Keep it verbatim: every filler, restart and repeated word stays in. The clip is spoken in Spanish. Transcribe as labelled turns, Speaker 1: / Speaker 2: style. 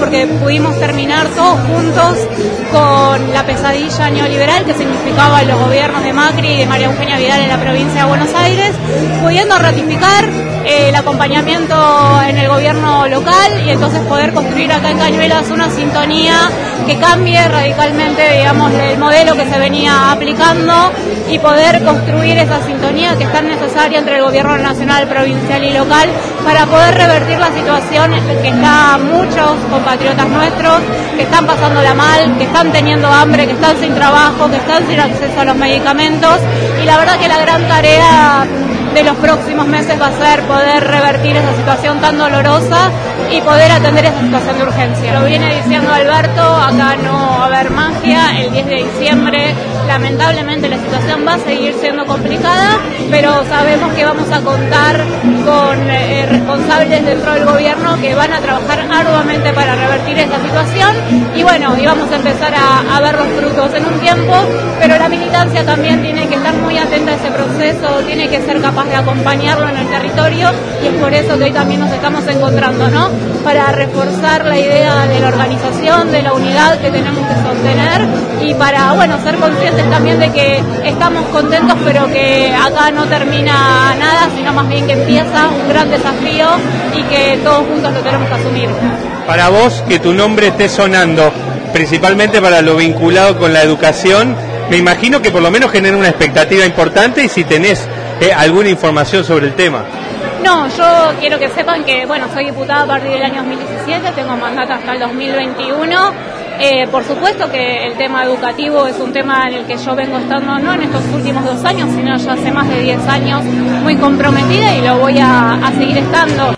Speaker 1: porque pudimos terminar todos juntos con la pesadilla neoliberal que significaba los gobiernos de Macri y de María Eugenia Vidal en la provincia de Buenos Aires, pudiendo ratificar eh, el acompañamiento en el gobierno local y entonces poder construir acá en Cañuelas una sintonía que cambie radicalmente, digamos, el modelo que se venía aplicando y poder construir esa sintonía que es tan necesaria entre el gobierno nacional, provincial y local para poder revertir la situación que está muchos compatriotas nuestros que están pasándola mal, que están teniendo hambre, que están sin trabajo, que están sin acceso a los medicamentos, y la verdad que la gran tarea de los próximos meses va a ser poder revertir esa situación tan dolorosa y poder atender esa situación de urgencia. Lo viene diciendo Alberto, acá no va a haber magia, el diez de diciembre lamentablemente la situación va a seguir siendo complicada, pero sabemos que vamos a contar con eh, responsables dentro del gobierno que van a trabajar arduamente para revertir esa situación y bueno, y vamos a empezar a, a ver los frutos en un tiempo, pero la militancia también tiene que estar muy atenta a ese proceso, tiene que ser capaz de acompañarlo en el territorio y es por eso que hoy también nos estamos encontrando, ¿no? Para reforzar la idea de la organización, de la unidad que tenemos que sostener y para, bueno, ser conscientes también de que estamos contentos pero que acá no termina nada, sino más bien que empieza un gran desafío y que todos juntos lo tenemos que asumir.
Speaker 2: Para vos, que tu nombre esté sonando, principalmente para lo vinculado con la educación, me imagino que por lo menos genera una expectativa importante y si tenés eh, alguna información sobre el tema.
Speaker 1: No, yo quiero que sepan que, bueno, soy diputada a partir del año dos mil diecisiete, tengo mandato hasta el dos mil veintiuno. Eh, por supuesto que el tema educativo es un tema en el que yo vengo estando, no en estos últimos dos años, sino ya hace más de diez años muy comprometida y lo voy a, a seguir estando.